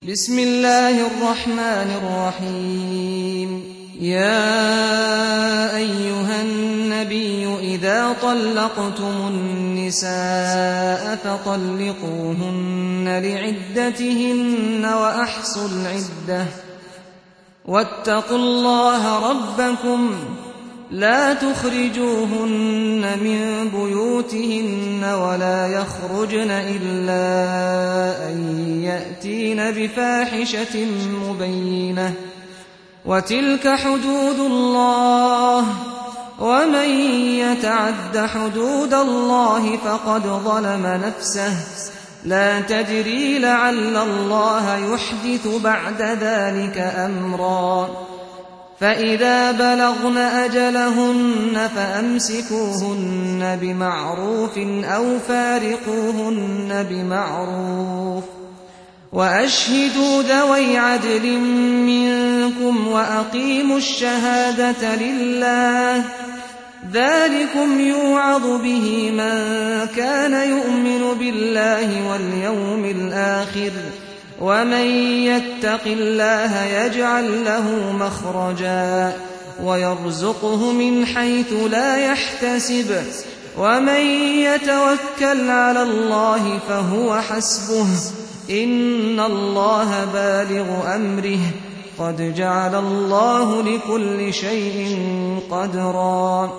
بسم الله الرحمن الرحيم يا أيها النبي إذا طلقتم النساء فطلقوهن لعدتهن وأحصوا العدة واتقوا الله ربكم لا تخرجوهن من بيوتهن ولا يخرجن إلا أن يأتين بفاحشة مبينة وتلك حدود الله ومن يتعد حدود الله فقد ظلم نفسه لا تدري لعل الله يحدث بعد ذلك أمرا فإذا بلغن أجلهن فأمسكوهن بمعروف أو فارقوهن بمعروف وأشهدوا ذوي عدل منكم وأقيموا الشهادة لله ذلكم يوعظ به من كان يؤمن بالله واليوم الآخر ومن يتق الله يجعل له مخرجا ويرزقه من حيث لا يحتسب ومن يتوكل على الله فهو حسبه إن الله بالغ أمره قد جعل الله لكل شيء قدرا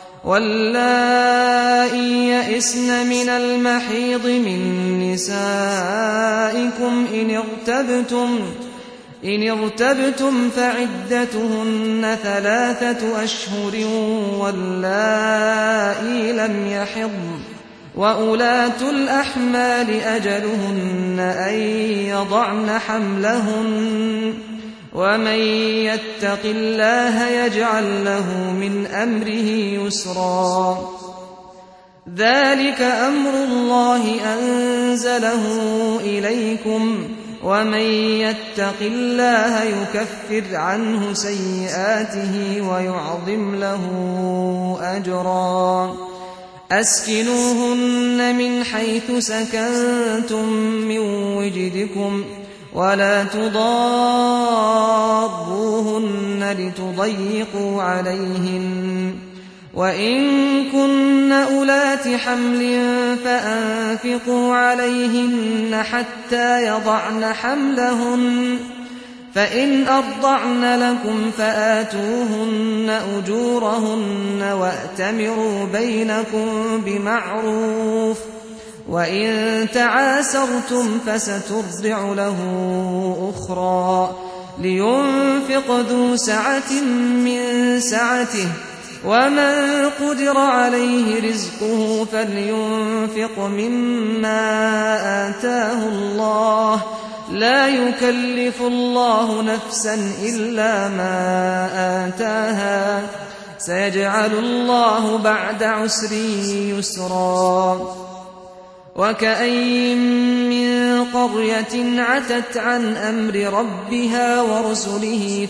واللائي يئسن من المحيض من نسائكم إن ارتبتم فعدتهن 3 أشهر واللائي لم يحضن وأولاة الأحمال أجلهن أن يضعن حملهن ومن يتق الله يجعل له من أمره يسرا ذلك أمر الله أنزله إليكم ومن يتق الله يكفر عنه سيئاته ويعظم له أجرا أسكنوهن من حيث سكنتم من وجدكم ولا تضاروهن لتضيقوا عليهن وإن كن أولات حمل فأنفقوا عليهن حتى يضعن حملهن فإن أرضعن لكم فآتوهن أجورهن وأتمروا بينكم بمعروف وإن تعاسرتم فسترضع له أخرى لينفق ذو سعة من سعته ومن قدر عليه رزقه فلينفق مما آتاه الله لا يكلف الله نفسا إلا ما آتاها سيجعل الله بعد عسر يسرا وكأين من قرية عتت عن أمر ربها ورسله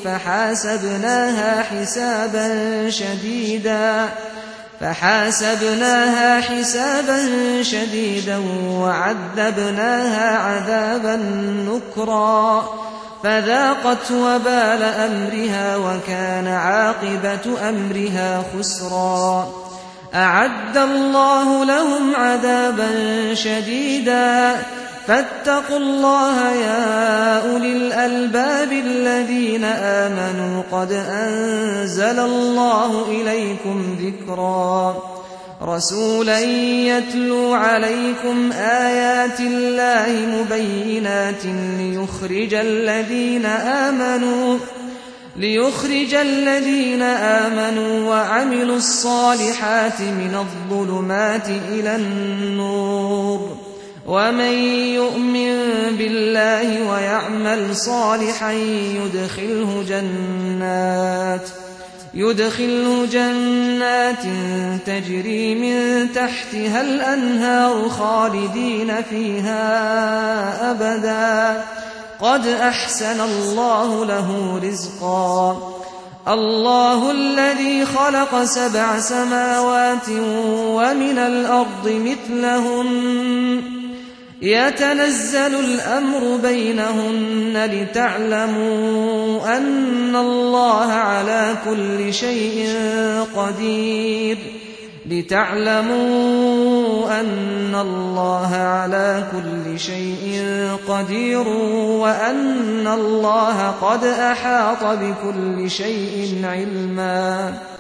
فحاسبناها حسابا شديدا وعذبناها عذابا نكرا فذاقت وبال أمرها وكان عاقبة أمرها خسرا أعد الله لهم عذابا شديدا فاتقوا الله يا أولي الألباب الذين آمنوا قد أنزل الله إليكم ذكرا رسولا يتلو عليكم آيات الله مبينات ليخرج الذين آمنوا وعملوا الصالحات من الظلمات إلى النور ومن يؤمن بالله ويعمل صالحا يدخله جنات تجري من تحتها الأنهار خالدين فيها أبدا قد أحسن الله له رزقا الله الذي خلق 7 سماوات ومن الأرض مثلهن يتنزل الأمر بينهن لتعلموا أن الله على كل شيء قدير وأن الله قد أحاط بكل شيء علما.